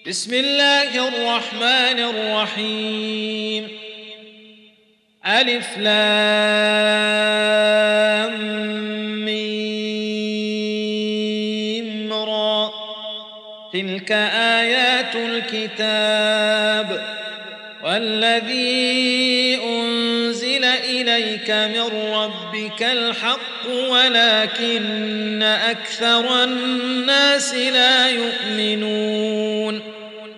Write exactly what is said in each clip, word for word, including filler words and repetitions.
بسم الله الرحمن الرحيم. ألف لام ميم را. تلك آيات الكتاب والذي أنزل إليك من ربك الحق ولكن أكثر الناس لا يؤمنون.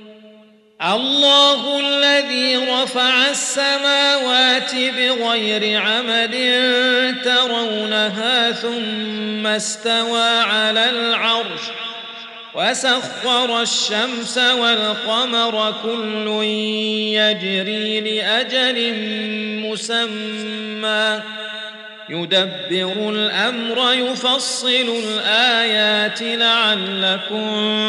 الله الذي رفع السماوات بغير عمد ترونها ثم استوى على العرش وسخر الشمس والقمر كل يجري لأجل مسمى يدبر الأمر يفصل الآيات لعلكم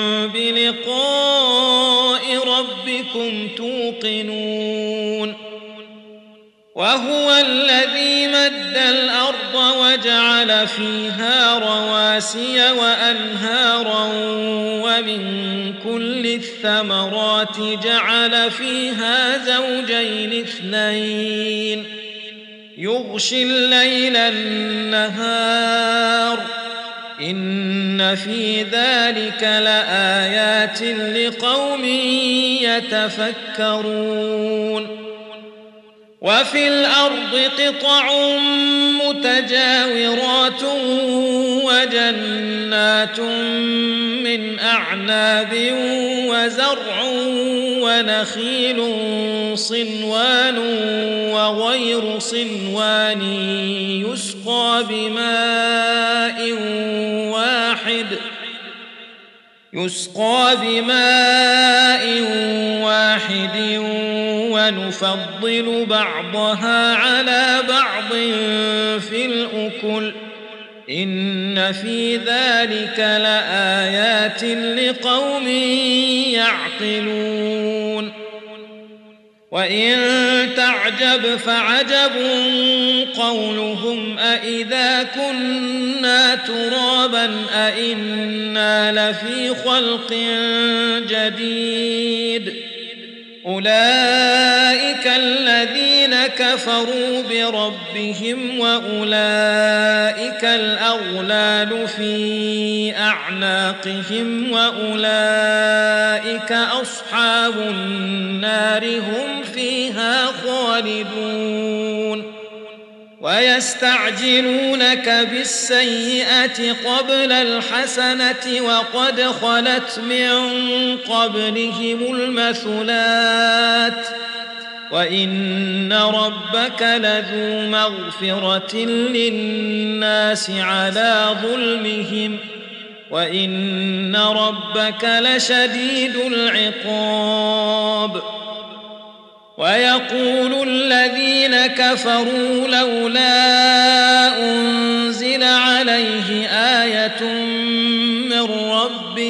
بلقاء ربكم توقنون. وهو الذي مد الأرض وجعل فيها رواسي وأنهارا ومن كل الثمرات جعل فيها زوجين اثنين يغشي الليل النهار إن في ذلك لآيات لقوم يتفكرون. وفي الأرض قطع متجاورات وجنات من أعناب وزرع ونخيل صنوان وغير صنوان يسقى بماء واحد يسقى بماء واحد ونفضل بعضها على بعض في الأكل إن في ذلك لآيات لقوم يعقلون. وإن تعجب فعجب قولهم أإذا كنا ترابا أإنا لفي خلق جديد أولئك الذين كفروا بربهم وأولئك الأغلال في أعناقهم وأولئك أصحاب النار هم فيها خالدون. ويستعجلونك بالسيئة قبل الحسنة وقد خلت من قبلهم المثلات وإن ربك لذو مغفرة للناس على ظلمهم وإن ربك لشديد العقاب. ويقول الذين كفروا لولا أنزل عليه آية من ربه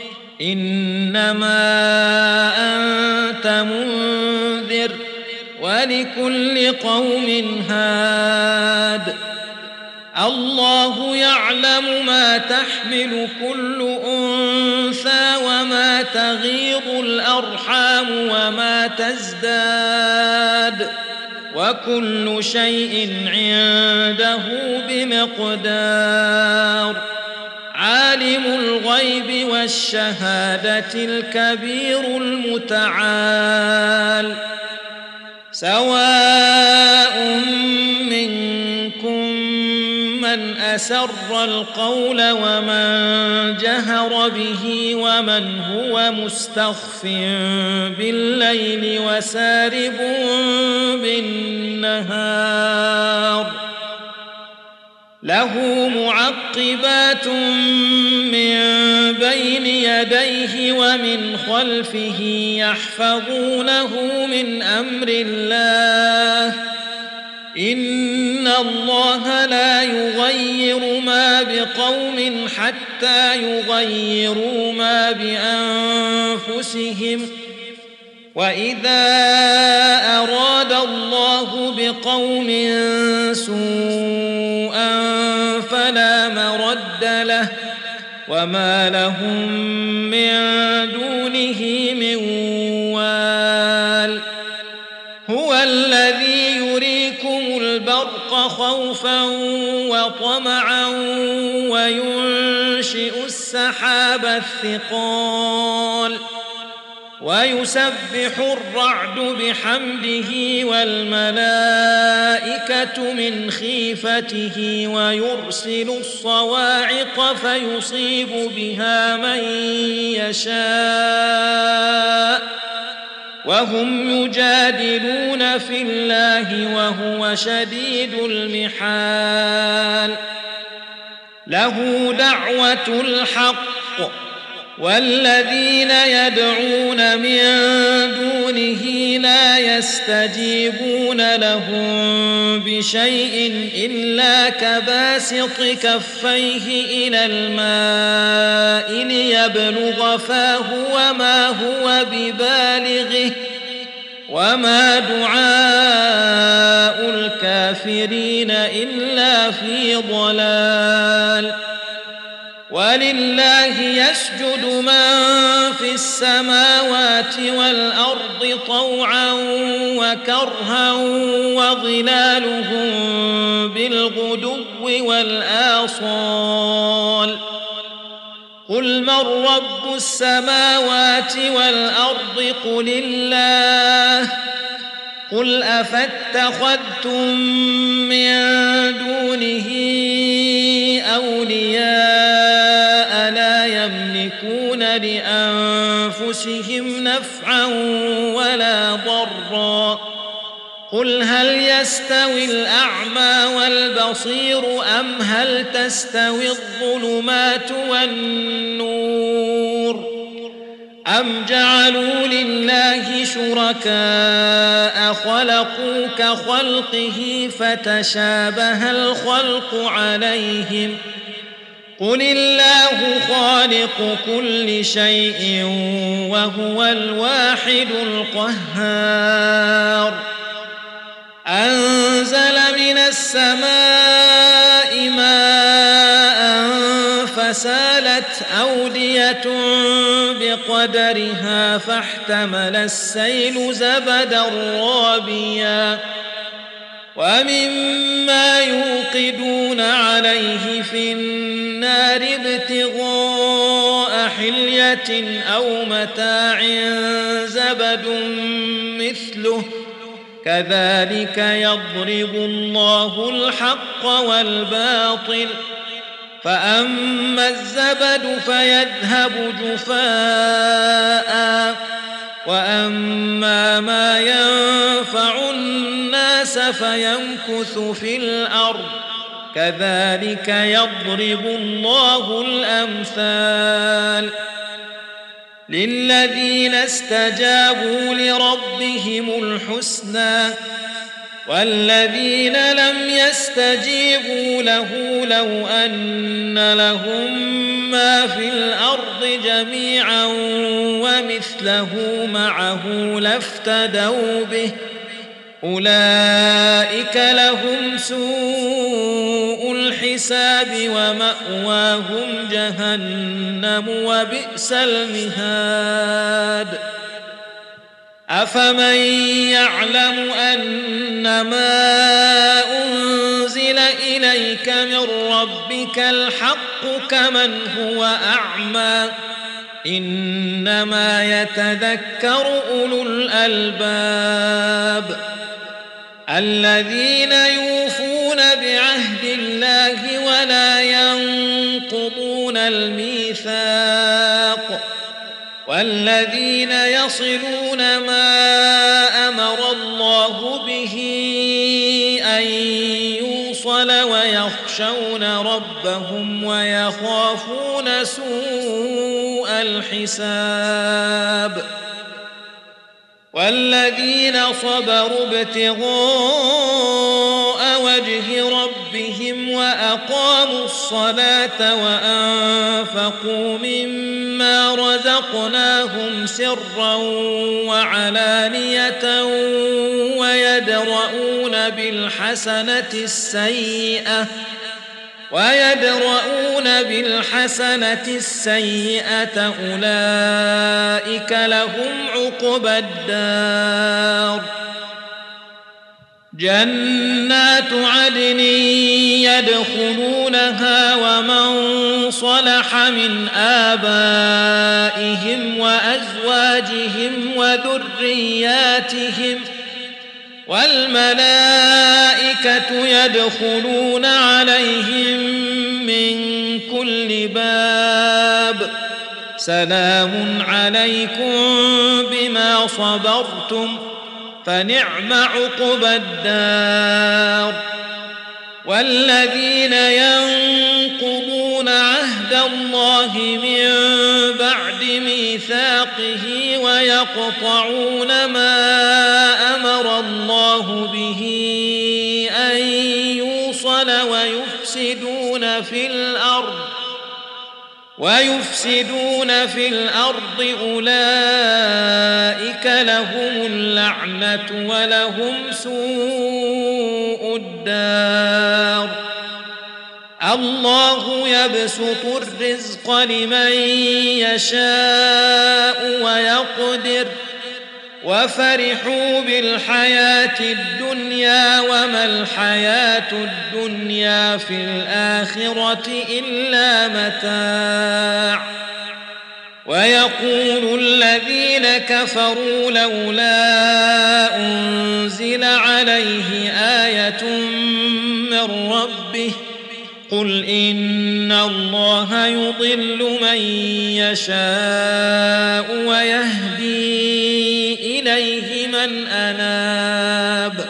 إنما أنت منذر ولكل قوم هاد الله يعلم ما تحمل كل أنثى وما تغيض الأرحام وما تزداد وكل شيء عنده بمقدار. عالم الغيب والشهادة الكبير المتعال سواء منكم من أسر القول ومن جهر به ومن هو مستخف بالليل وسارب بالنهار له معقبات من بين يديه ومن خلفه يحفظونه من أمر الله إن الله لا يغير ما بقوم حتى يغيروا ما بأنفسهم وإذا أراد الله بقوم سوءا فلا مرد له وما لهم من دونه من وال هو الذي يريكم البرق خوفا وطمعا وينشئ السحاب الثقال ويسبح الرعد بحمده والملائكة من خيفته ويرسل الصواعق فيصيب بها من يشاء وهم يجادلون في الله وهو شديد المحال له دعوة الحق والذين يدعون من دونه لا يستجيبون لهم بشيء إلا كباسط كفيه إلى الماء ليبلغ فاه وما هو ببالغه وما دعاء الكافرين إلا في ضلال ولله يسجد من في السماوات والأرض طوعا وكرها وظلالهم بالغدو والآصال قل من رب السماوات والأرض قل الله قل أفاتخذتم من دونه أولياء لا يملكون لأنفسهم نفعا ولا ضرا قل هل يستوي الأعمى والبصير أم هل تستوي الظلمات والنور أم جعلوا لله شركاء خلقوا كخلقه فتشابه الخلق عليهم قل الله خالق كل شيء وهو الواحد القهار أنزل من السماء ماء فسالت أودية بقدرها فاحتمل السيل زبدا رابيا ومما يوقدون عليه في النار ابتغاء حلية أو متاع زبد مثله كذلك يضرب الله الحق والباطل فأما الزبد فيذهب جفاء وأما ما ينفع الناس فيمكث في الأرض كذلك يضرب الله الأمثال للذين استجابوا لربهم الحسنى والذين لم يستجيبوا له لو أن لهم ما في الأرض جميعا ومثله معه لافتدوا به أولئك لهم سوء الحساب ومأواهم جهنم وبئس المهاد أفمن يعلم أنما أنزل إليك من ربك الحق كمن هو أعمى إنما يتذكر أولو الألباب الذين يوفون بعهد الله ولا ينقضون الميثاق والذين يصلون ما أمر الله به أن يوصل ويخشون ربهم ويخافون سوء الحساب والذين صبروا ابتغاء وجه ربهم وأقاموا الصلاة وأنفقوا مما رزقناهم سرا وعلانية ويدرؤون بالحسنة السيئة ويدرؤون بالحسنة السيئة أولئك لهم عقبى الدار جنات عدن يدخلونها ومن صلح من آبائهم وأزواجهم وذرياتهم والملائكة يدخلون عليهم من كل باب سلام عليكم بما صبرتم فنعم عقبى الدار والذين ينقضون عهد الله من بعد ميثاقه ويقطعون ما أمر الله به أن يوصل ويفسدون في الأرض ويفسدون في الأرض أولئك لهم اللعنة ولهم سوء الدار الله يبسط الرزق لمن يشاء ويقدر وفرحوا بالحياة الدنيا وما الحياة الدنيا في الآخرة إلا متاع ويقول الذين كفروا لولا أنزل عليه آية من ربه قل إن الله يضل من يشاء ويهدي إليه من أناب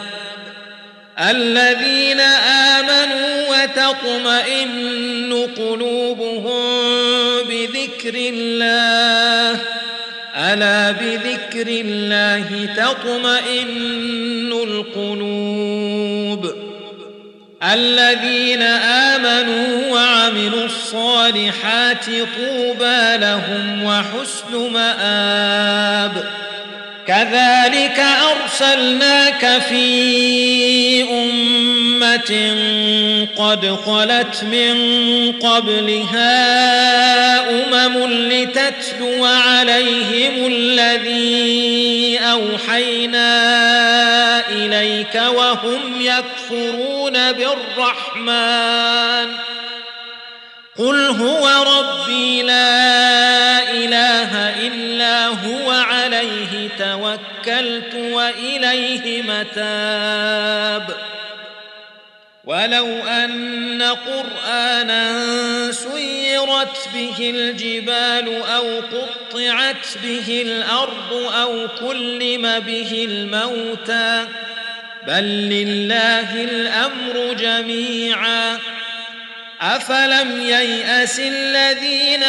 الذين آمنوا وتطمئن قلوبهم بذكر الله ألا بذكر الله تطمئن القلوب الذين آمنوا وعملوا الصالحات طوبى لهم وحسن مآب كذلك أرسلناك في أمة قد خلت من قبلها أمم لتتلو عليهم الذي أوحينا إليك وهم يكفرون بالرحمن قل هو ربي لا إله إلا هو عليه توكلت وإليه متاب ولو أن قرآنا سيرت به الجبال أو قطعت به الأرض أو كلم به الموتى بل لله الأمر جميعا أفلم ييأس الذين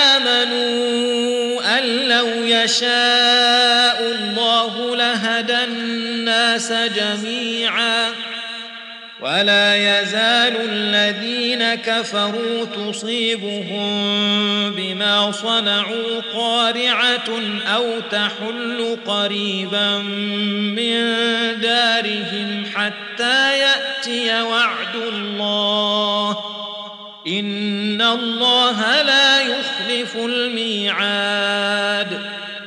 آمنوا أن لو يشاء الله لهدى الناس جميعا ولا يزال الذين كفروا تصيبهم بما صنعوا قارعة أو تحل قريبا من دارهم حتى يأتي وعد الله إن الله لا يخلف الميعاد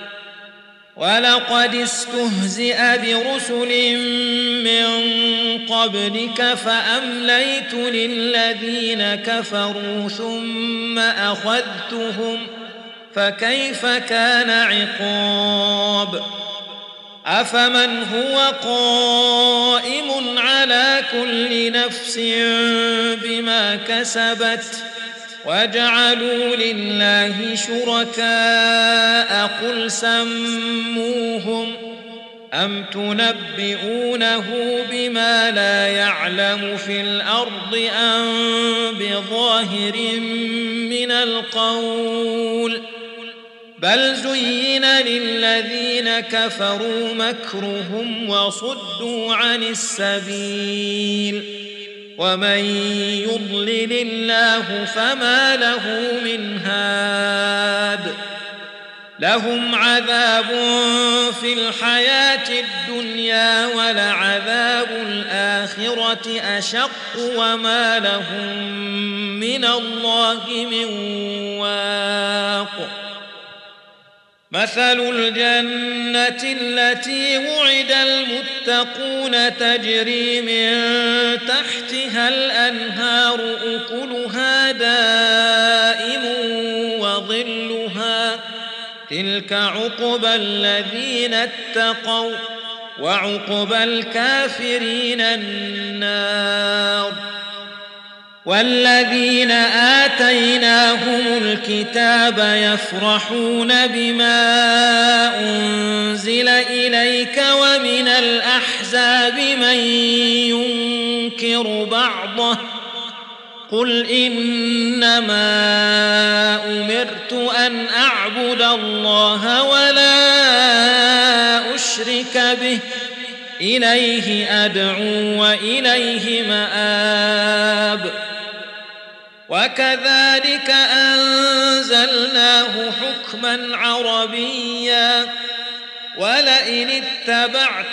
ولقد استهزئ برسل من قبلك فأمليت للذين كفروا ثم أخذتهم فكيف كان عقاب أفمن هو قائم على كل نفس بما كسبت وجعلوا لله شركاء قل سموهم أم تنبئونه بما لا يعلم في الأرض أم بظاهر من القول بل زين للذين كفروا مكرهم وصدوا عن السبيل ومن يضلل الله فما له من هاد لهم عذاب في الحياة الدنيا ولعذاب الآخرة أشق وما لهم من الله من واق. مثل الجنة التي وعد المتقون تجري من تحتها الأنهار أكلها دائم وظلها تلك عقبى الذين اتقوا وعقبى الكافرين النار. والذين آتيناهم الكتاب يفرحون بما أنزل إليك ومن الأحزاب من ينكر بعضه قل إنما أمرت أن أعبد الله ولا أشرك به إليه أدعو وإليه مآب. وكذلك أنزلناه حكما عربيا ولئن اتبعت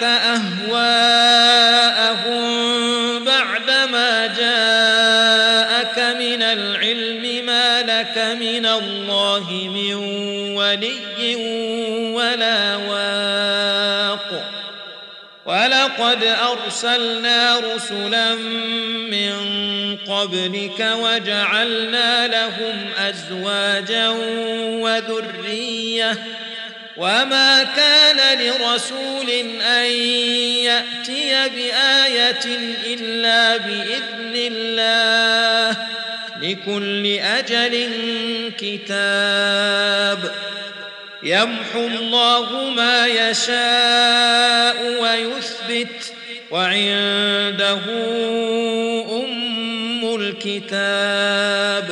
أهواءهم بعدما جاءك من العلم ما لك من الله من ولي ولا واق. ولقد أرسلنا رسلا من قبلك وجعلنا لهم أزواجا وذرية وما كان لرسول أن يأتي بآية إلا بإذن الله لكل أجل كتاب. يمحو الله ما يشاء ويثبت وعنده أم الكتاب.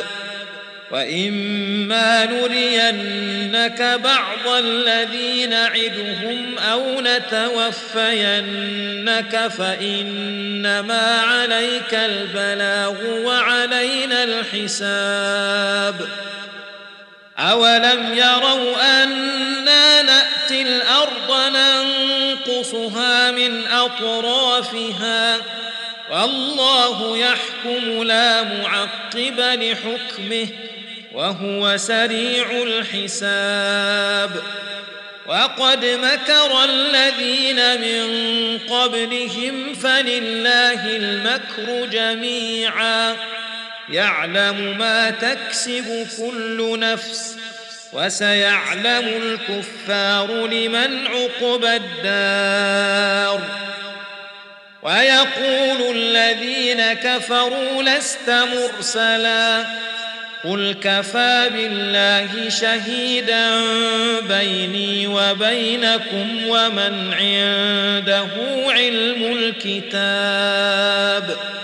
وإما نرينك بعض الذي نعدهم أو نتوفينك فإنما عليك البلاغ وعلينا الحساب. أولم يروا أنا نأتي الأرض ننقصها من أطرافها والله يحكم لا معقب لحكمه وهو سريع الحساب. وقد مكر الذين من قبلهم فلله المكر جميعا يعلم ما تكسب كل نفس وسيعلم الكفار لمن عقبى الدار. ويقول الذين كفروا لست مرسلا قل كفى بالله شهيدا بيني وبينكم ومن عنده علم الكتاب.